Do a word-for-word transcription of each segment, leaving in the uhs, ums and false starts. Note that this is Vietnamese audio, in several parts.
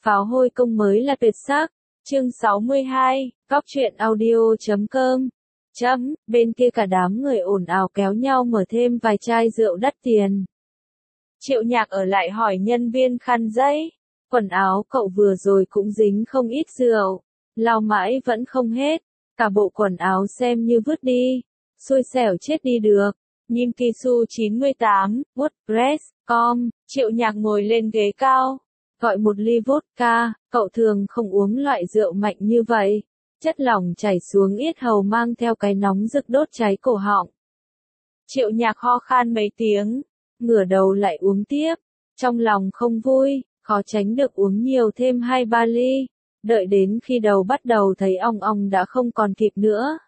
pháo hôi công mới là tuyệt sắc. Chương sáu mươi hai, góc truyện audio chấm com. Chấm, bên kia cả đám người ồn ào kéo nhau mở thêm vài chai rượu đắt tiền. Triệu Nhạc ở lại hỏi nhân viên khăn giấy, quần áo cậu vừa rồi cũng dính không ít rượu, lau mãi vẫn không hết, cả bộ quần áo xem như vứt đi, xui xẻo chết đi được. Nhim Kisu chín mươi tám, WordPress chấm com, Triệu Nhạc ngồi lên ghế cao, gọi một ly vodka, cậu thường không uống loại rượu mạnh như vậy. Chất lỏng chảy xuống yết hầu mang theo cái nóng rực đốt cháy cổ họng. Triệu Nhạc ho khan mấy tiếng, ngửa đầu lại uống tiếp, trong lòng không vui, khó tránh được uống nhiều thêm hai ba ly, đợi đến khi đầu bắt đầu thấy ong ong đã không còn kịp nữa.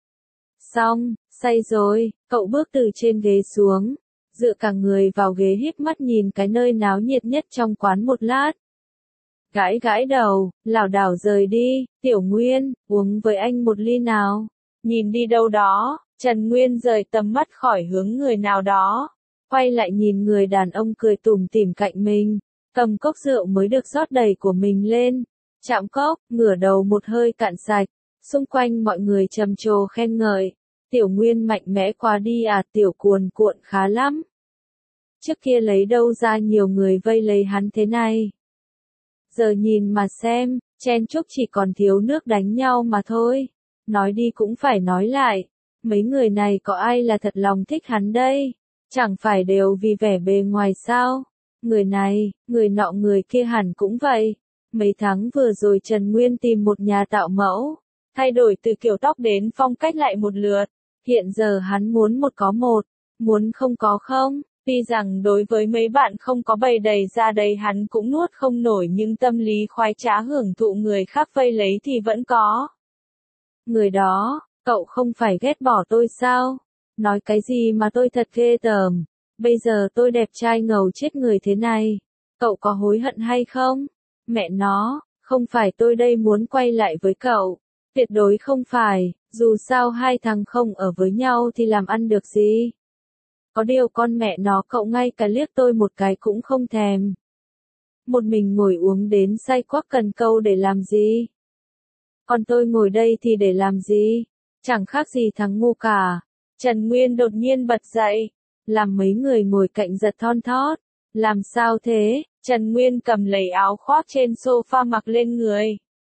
Xong, say rồi, cậu bước từ trên ghế xuống, dựa cả người vào ghế híp mắt nhìn cái nơi náo nhiệt nhất trong quán một lát. Gãi gãi đầu, lảo đảo rời đi, Tiểu Nguyên, uống với anh một ly nào. Nhìn đi đâu đó, Trần Nguyên rời tầm mắt khỏi hướng người nào đó, quay lại nhìn người đàn ông cười tủm tỉm cạnh mình, cầm cốc rượu mới được rót đầy của mình lên, chạm cốc, ngửa đầu một hơi cạn sạch, xung quanh mọi người trầm trồ khen ngợi. Tiểu Nguyên mạnh mẽ quá đi à, Tiểu cuồn cuộn khá lắm. Trước kia lấy đâu ra nhiều người vây lấy hắn thế này. Giờ nhìn mà xem, chen chúc chỉ còn thiếu nước đánh nhau mà thôi. Nói đi cũng phải nói lại, mấy người này có ai là thật lòng thích hắn đây? Chẳng phải đều vì vẻ bề ngoài sao? Người này, người nọ người kia hẳn cũng vậy. Mấy tháng vừa rồi Trần Nguyên tìm một nhà tạo mẫu, thay đổi từ kiểu tóc đến phong cách lại một lượt. Hiện giờ hắn muốn một có một, muốn không có không. Tuy rằng đối với mấy bạn không có bày đầy ra đây hắn cũng nuốt không nổi, nhưng tâm lý khoái trá hưởng thụ người khác vây lấy thì vẫn có. Người đó, cậu không phải ghét bỏ tôi sao? Nói cái gì mà tôi thật ghê tởm. Bây giờ tôi đẹp trai ngầu chết người thế này. Cậu có hối hận hay không? Mẹ nó, không phải tôi đây muốn quay lại với cậu. Tuyệt đối không phải, dù sao hai thằng không ở với nhau thì làm ăn được gì. Có điều con mẹ nó cậu ngay cả liếc tôi một cái cũng không thèm. Một mình ngồi uống đến say quắc cần câu để làm gì? Còn tôi ngồi đây thì để làm gì? Chẳng khác gì thằng ngu cả. Trần Nguyên đột nhiên bật dậy, làm mấy người ngồi cạnh giật thon thót. Làm sao thế? Trần Nguyên cầm lấy áo khoác trên sofa mặc lên người.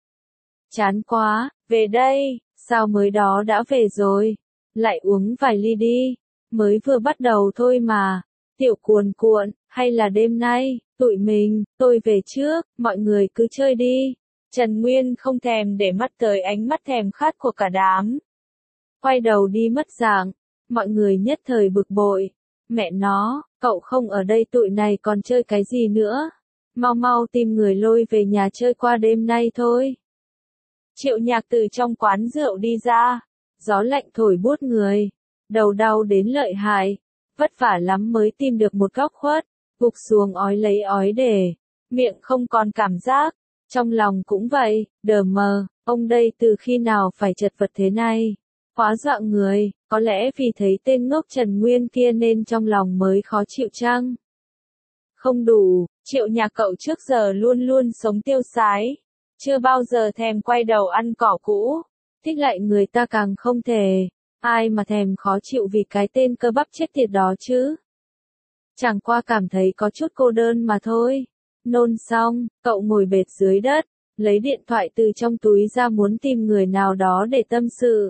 Chán quá, về đây, sao mới đó đã về rồi? Lại uống vài ly đi. Mới vừa bắt đầu thôi mà. Tiểu cuồn cuộn, hay là đêm nay, tụi mình, tôi về trước, mọi người cứ chơi đi. Trần Nguyên không thèm để mắt tới ánh mắt thèm khát của cả đám. Quay đầu đi mất dạng, mọi người nhất thời bực bội. Mẹ nó, cậu không ở đây tụi này còn chơi cái gì nữa? Mau mau tìm người lôi về nhà chơi qua đêm nay thôi. Triệu Nhạc từ trong quán rượu đi ra, gió lạnh thổi buốt người. Đầu đau đến lợi hại, vất vả lắm mới tìm được một góc khuất, gục xuống ói lấy ói để, miệng không còn cảm giác, trong lòng cũng vậy, đờ mờ, ông đây từ khi nào phải chật vật thế này, quá dọa người, có lẽ vì thấy tên ngốc Trần Nguyên kia nên trong lòng mới khó chịu chăng? Không đủ, Triệu Nhạc cậu trước giờ luôn luôn sống tiêu sái, chưa bao giờ thèm quay đầu ăn cỏ cũ, thích lại người ta càng không thể. Ai mà thèm khó chịu vì cái tên cơ bắp chết tiệt đó chứ. Chẳng qua cảm thấy có chút cô đơn mà thôi. Nôn xong, cậu ngồi bệt dưới đất, lấy điện thoại từ trong túi ra muốn tìm người nào đó để tâm sự.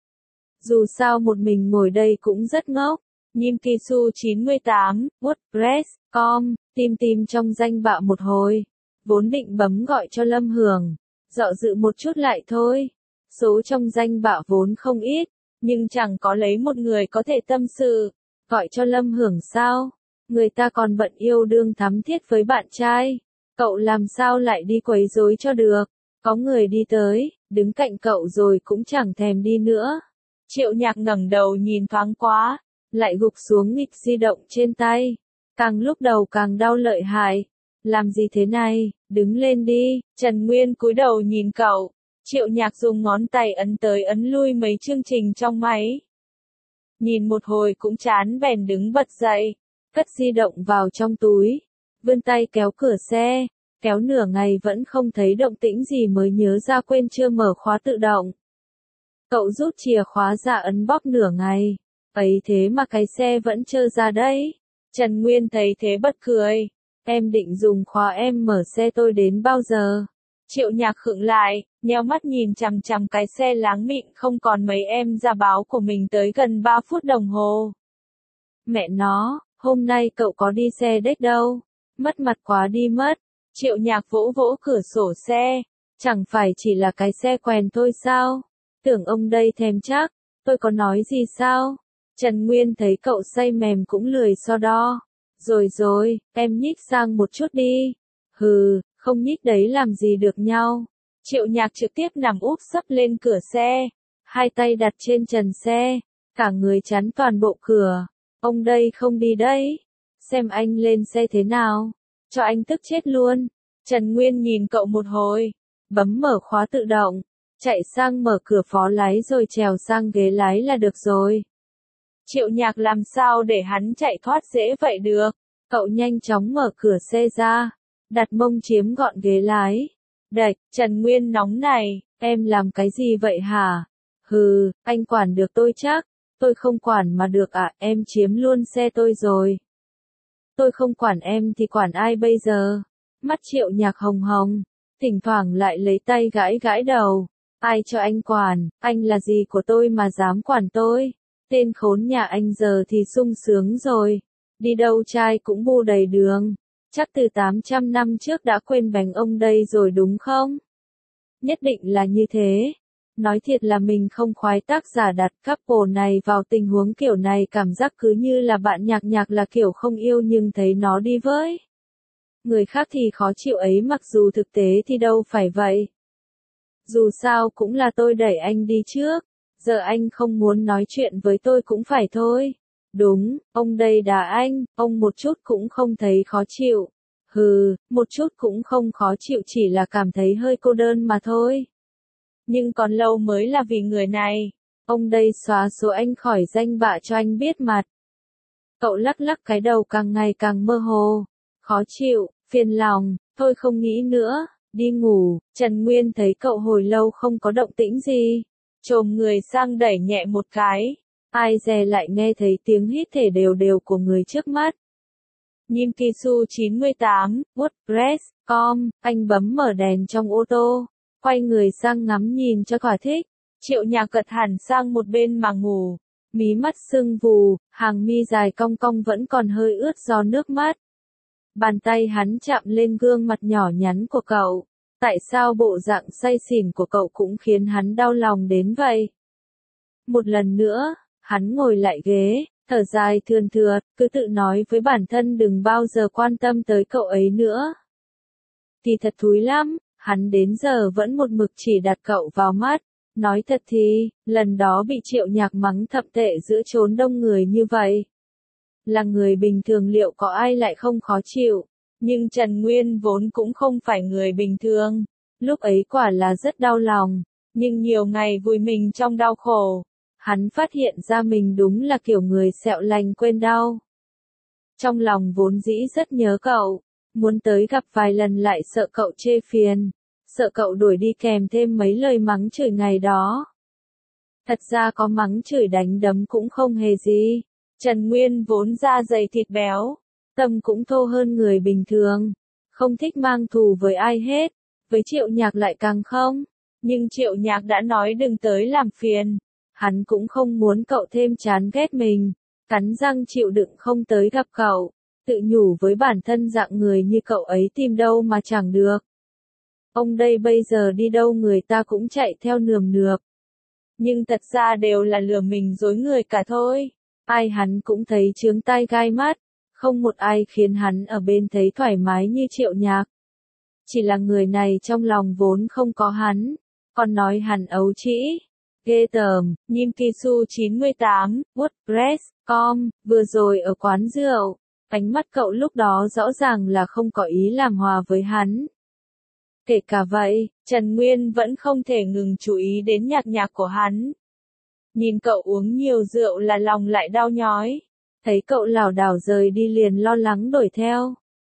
Dù sao một mình ngồi đây cũng rất ngốc. Nhim Kisu chín mươi tám, WordPress chấm com, tìm tìm trong danh bạ một hồi. Vốn định bấm gọi cho Lâm Hưởng. Dọ dự một chút lại thôi. Số trong danh bạ vốn không ít. Nhưng chẳng có lấy một người có thể tâm sự, gọi cho Lâm Hưởng sao? Người ta còn bận yêu đương thắm thiết với bạn trai, cậu làm sao lại đi quấy rối cho được? Có người đi tới, đứng cạnh cậu rồi cũng chẳng thèm đi nữa. Triệu Nhạc ngẩng đầu nhìn thoáng quá, lại gục xuống nghịch di động trên tay, càng lúc đầu càng đau lợi hại. Làm gì thế này, đứng lên đi. Trần Nguyên cúi đầu nhìn cậu. Triệu Nhạc dùng ngón tay ấn tới ấn lui mấy chương trình trong máy. Nhìn một hồi cũng chán bèn đứng bật dậy, cất di động vào trong túi, vươn tay kéo cửa xe, kéo nửa ngày vẫn không thấy động tĩnh gì mới nhớ ra quên chưa mở khóa tự động. Cậu rút chìa khóa ra ấn bóp nửa ngày, ấy thế mà cái xe vẫn chưa ra đấy. Trần Nguyên thấy thế bật cười, em định dùng khóa em mở xe tôi đến bao giờ? Triệu Nhạc khựng lại, nheo mắt nhìn chằm chằm cái xe láng mịn không còn mấy em ra báo của mình tới gần ba phút đồng hồ. Mẹ nó, hôm nay cậu có đi xe đếch đâu, mất mặt quá đi mất. Triệu Nhạc vỗ vỗ cửa sổ xe, chẳng phải chỉ là cái xe quèn thôi sao? Tưởng ông đây thèm chắc, tôi có nói gì sao? Trần Nguyên thấy cậu say mềm cũng lười so đo. Rồi rồi, em nhích sang một chút đi. Hừ, không nhích đấy làm gì được nhau. Triệu Nhạc trực tiếp nằm úp sấp lên cửa xe, hai tay đặt trên trần xe, cả người chắn toàn bộ cửa. Ông đây không đi đấy. Xem anh lên xe thế nào, cho anh tức chết luôn. Trần Nguyên nhìn cậu một hồi, bấm mở khóa tự động, chạy sang mở cửa phó lái rồi trèo sang ghế lái là được rồi. Triệu Nhạc làm sao để hắn chạy thoát dễ vậy được? Cậu nhanh chóng mở cửa xe ra, đặt mông chiếm gọn ghế lái. Đạch, Trần Nguyên nóng này, em làm cái gì vậy hả? Hừ, anh quản được tôi chắc. Tôi không quản mà được à, em chiếm luôn xe tôi rồi. Tôi không quản em thì quản ai bây giờ? Mắt Triệu Nhạc hồng hồng, thỉnh thoảng lại lấy tay gãi gãi đầu. Ai cho anh quản, anh là gì của tôi mà dám quản tôi? Tên khốn nhà anh giờ thì sung sướng rồi. Đi đâu trai cũng bu đầy đường. Chắc từ tám trăm năm trước đã quên bánh ông đây rồi đúng không? Nhất định là như thế. Nói thiệt là mình không khoái tác giả đặt couple này vào tình huống kiểu này, cảm giác cứ như là bạn Nhạc Nhạc là kiểu không yêu nhưng thấy nó đi với người khác thì khó chịu ấy, mặc dù thực tế thì đâu phải vậy. Dù sao cũng là tôi đẩy anh đi trước, giờ anh không muốn nói chuyện với tôi cũng phải thôi. Đúng, ông đây đá anh, ông một chút cũng không thấy khó chịu. Hừ, một chút cũng không khó chịu, chỉ là cảm thấy hơi cô đơn mà thôi. Nhưng còn lâu mới là vì người này. Ông đây xóa số anh khỏi danh bạ cho anh biết mặt. Cậu lắc lắc cái đầu càng ngày càng mơ hồ. Khó chịu, phiền lòng, thôi không nghĩ nữa, đi ngủ. Trần Nguyên thấy cậu hồi lâu không có động tĩnh gì, chồm người sang đẩy nhẹ một cái. Ai dè lại nghe thấy tiếng hít thở đều đều của người trước mắt. Nim Kisu chín mươi tám, WordPress chấm com, anh bấm mở đèn trong ô tô, quay người sang ngắm nhìn cho thỏa thích. Triệu Nhạc gật hẳn sang một bên mà ngủ, mí mắt sưng vù, hàng mi dài cong cong vẫn còn hơi ướt do nước mắt. Bàn tay hắn chạm lên gương mặt nhỏ nhắn của cậu. Tại sao bộ dạng say xỉn của cậu cũng khiến hắn đau lòng đến vậy? Một lần nữa, hắn ngồi lại ghế, thở dài thườn thượt, cứ tự nói với bản thân đừng bao giờ quan tâm tới cậu ấy nữa. Thì thật thúi lắm, hắn đến giờ vẫn một mực chỉ đặt cậu vào mắt. Nói thật thì, lần đó bị Triệu Nhạc mắng thậm tệ giữa chốn đông người như vậy. Là người bình thường liệu có ai lại không khó chịu, nhưng Trần Nguyên vốn cũng không phải người bình thường. Lúc ấy quả là rất đau lòng, nhưng nhiều ngày vùi mình trong đau khổ. Hắn phát hiện ra mình đúng là kiểu người sẹo lành quên đau. Trong lòng vốn dĩ rất nhớ cậu, muốn tới gặp vài lần lại sợ cậu chê phiền, sợ cậu đuổi đi kèm thêm mấy lời mắng chửi ngày đó. Thật ra có mắng chửi đánh đấm cũng không hề gì. Trần Nguyên vốn da dày thịt béo, tâm cũng thô hơn người bình thường, không thích mang thù với ai hết, với Triệu Nhạc lại càng không. Nhưng Triệu Nhạc đã nói đừng tới làm phiền. Hắn cũng không muốn cậu thêm chán ghét mình, cắn răng chịu đựng không tới gặp cậu, tự nhủ với bản thân dạng người như cậu ấy tìm đâu mà chẳng được. Ông đây bây giờ đi đâu người ta cũng chạy theo nườm nượp. Nhưng thật ra đều là lừa mình dối người cả thôi. Ai hắn cũng thấy chướng tai gai mắt, không một ai khiến hắn ở bên thấy thoải mái như Triệu Nhạc. Chỉ là người này trong lòng vốn không có hắn, còn nói hắn ấu trĩ. Ghê tởm. Nim Kisu chín mươi tám, WordPress chấm com, vừa rồi ở quán rượu, ánh mắt cậu lúc đó rõ ràng là không có ý làm hòa với hắn. Kể cả vậy, Trần Nguyên vẫn không thể ngừng chú ý đến nhạc nhạc của hắn. Nhìn cậu uống nhiều rượu là lòng lại đau nhói. Thấy cậu lảo đảo rời đi liền lo lắng đuổi theo.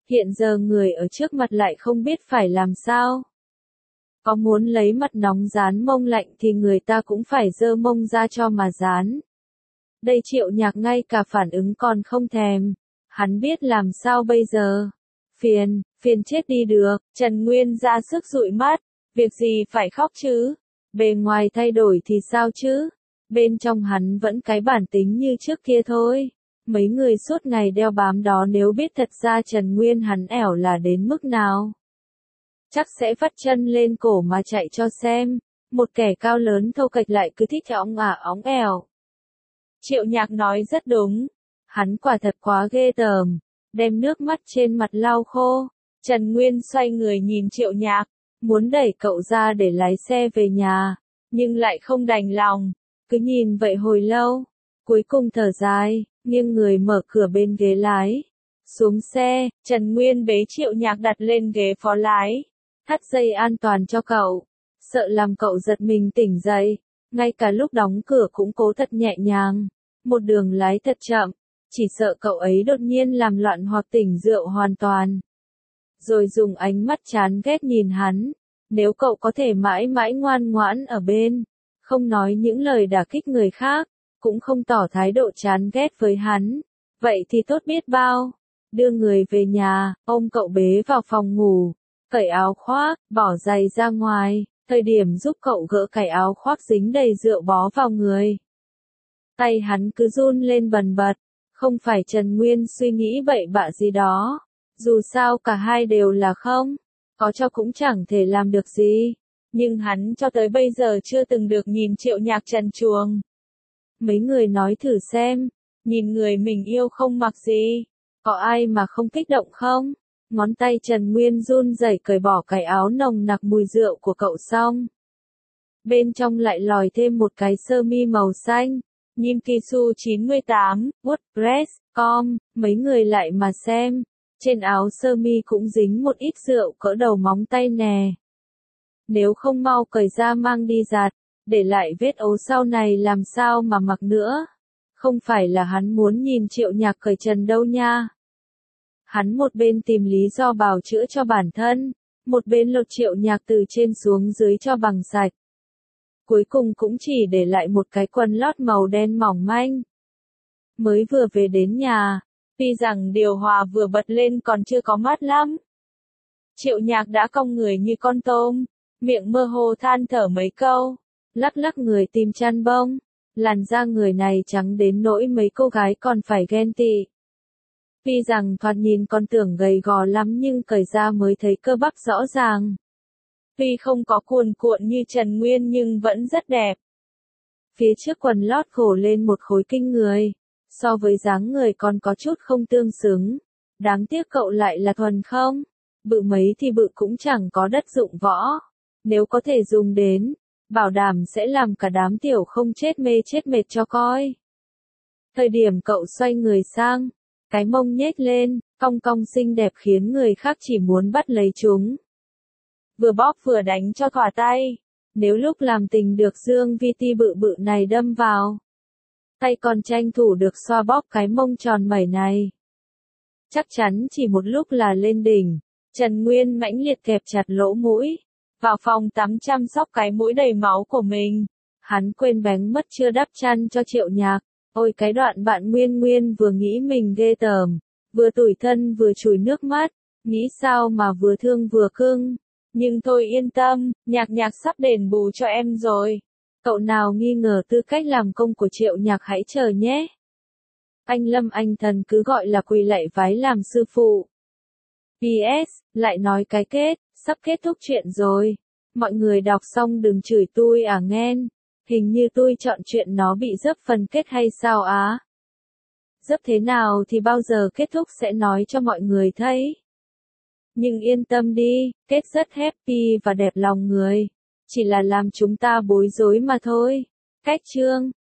Hiện giờ người ở trước mặt lại không biết phải làm sao. Có muốn lấy mặt nóng dán mông lạnh thì người ta cũng phải giơ mông ra cho mà dán. Đây Triệu Nhạc ngay cả phản ứng còn không thèm. Hắn biết làm sao bây giờ. Phiền, phiền chết đi được. Trần Nguyên ra sức dụi mắt. Việc gì phải khóc chứ? Bề ngoài thay đổi thì sao chứ? Bên trong hắn vẫn cái bản tính như trước kia thôi. Mấy người suốt ngày đeo bám đó nếu biết thật ra Trần Nguyên hắn ẻo là đến mức nào. Chắc sẽ vắt chân lên cổ mà chạy cho xem. Một kẻ cao lớn thô kệch lại cứ thích óng ả óng ẻo. Triệu Nhạc nói rất đúng. Hắn quả thật quá ghê tởm. Đem nước mắt trên mặt lau khô. Trần Nguyên xoay người nhìn Triệu Nhạc. Muốn đẩy cậu ra để lái xe về nhà. Nhưng lại không đành lòng. Cứ nhìn vậy hồi lâu. Cuối cùng thở dài. Nghiêng người mở cửa bên ghế lái. Xuống xe, Trần Nguyên bế Triệu Nhạc đặt lên ghế phó lái. Thắt dây an toàn cho cậu. Sợ làm cậu giật mình tỉnh dậy. Ngay cả lúc đóng cửa cũng cố thật nhẹ nhàng. Một đường lái thật chậm. Chỉ sợ cậu ấy đột nhiên làm loạn hoặc tỉnh rượu hoàn toàn. Rồi dùng ánh mắt chán ghét nhìn hắn. Nếu cậu có thể mãi mãi ngoan ngoãn ở bên. Không nói những lời đả kích người khác. Cũng không tỏ thái độ chán ghét với hắn. Vậy thì tốt biết bao. Đưa người về nhà, ôm cậu bế vào phòng ngủ. Cởi áo khoác, bỏ giày ra ngoài. Thời điểm giúp cậu gỡ cái áo khoác dính đầy rượu bó vào người. Tay hắn cứ run lên bần bật. Không phải Trần Nguyên suy nghĩ bậy bạ gì đó. Dù sao cả hai đều là không. Có cho cũng chẳng thể làm được gì. Nhưng hắn cho tới bây giờ chưa từng được nhìn Triệu Nhạc trần truồng. Mấy người nói thử xem. Nhìn người mình yêu không mặc gì. Có ai mà không kích động không? Ngón tay Trần Nguyên run rẩy cởi bỏ cái áo nồng nặc mùi rượu của cậu xong. Bên trong lại lòi thêm một cái sơ mi màu xanh. Nhim Kisu chín mươi tám, WordPress chấm com, mấy người lại mà xem. Trên áo sơ mi cũng dính một ít rượu cỡ đầu móng tay nè. Nếu không mau cởi ra mang đi giặt, để lại vết ấu sau này làm sao mà mặc nữa. Không phải là hắn muốn nhìn Triệu Nhạc cởi trần đâu nha. Hắn một bên tìm lý do bào chữa cho bản thân, một bên lột Triệu Nhạc từ trên xuống dưới cho bằng sạch. Cuối cùng cũng chỉ để lại một cái quần lót màu đen mỏng manh. Mới vừa về đến nhà, tuy rằng điều hòa vừa bật lên còn chưa có mát lắm. Triệu Nhạc đã cong người như con tôm, miệng mơ hồ than thở mấy câu, lắc lắc người tìm chăn bông. Làn da người này trắng đến nỗi mấy cô gái còn phải ghen tị. Tuy rằng thoạt nhìn còn tưởng gầy gò lắm nhưng cởi ra mới thấy cơ bắp rõ ràng. Tuy không có cuồn cuộn như Trần Nguyên nhưng vẫn rất đẹp. Phía trước quần lót gổ lên một khối kinh người. So với dáng người còn có chút không tương xứng. Đáng tiếc cậu lại là thuần không. Bự mấy thì bự cũng chẳng có đất dụng võ. Nếu có thể dùng đến, bảo đảm sẽ làm cả đám tiểu không chết mê chết mệt cho coi. Thời điểm cậu xoay người sang, cái mông nhếch lên, cong cong xinh đẹp khiến người khác chỉ muốn bắt lấy chúng. Vừa bóp vừa đánh cho thỏa tay. Nếu lúc làm tình được Dương Vi Ti bự bự này đâm vào, tay còn tranh thủ được xoa bóp cái mông tròn mẩy này. Chắc chắn chỉ một lúc là lên đỉnh. Trần Nguyên mãnh liệt kẹp chặt lỗ mũi. Vào phòng tắm chăm sóc cái mũi đầy máu của mình. Hắn quên bén mất chưa đắp chăn cho Triệu Nhạc. Ôi cái đoạn bạn Nguyên Nguyên vừa nghĩ mình ghê tởm. Vừa tủi thân vừa chùi nước mắt. Nghĩ sao mà vừa thương vừa cưng. Nhưng thôi yên tâm, Nhạc Nhạc sắp đền bù cho em rồi. Cậu nào nghi ngờ tư cách làm công của Triệu Nhạc hãy chờ nhé. Anh Lâm anh thần cứ gọi là quỳ lạy vái làm sư phụ. pê ét, lại nói cái kết, sắp kết thúc chuyện rồi. Mọi người đọc xong đừng chửi tôi à nghen. Hình như tôi chọn chuyện nó bị dấp phần kết hay sao á? Dấp thế nào thì bao giờ kết thúc sẽ nói cho mọi người thấy. Nhưng yên tâm đi, kết rất happy và đẹp lòng người. Chỉ là làm chúng ta bối rối mà thôi. Cách chương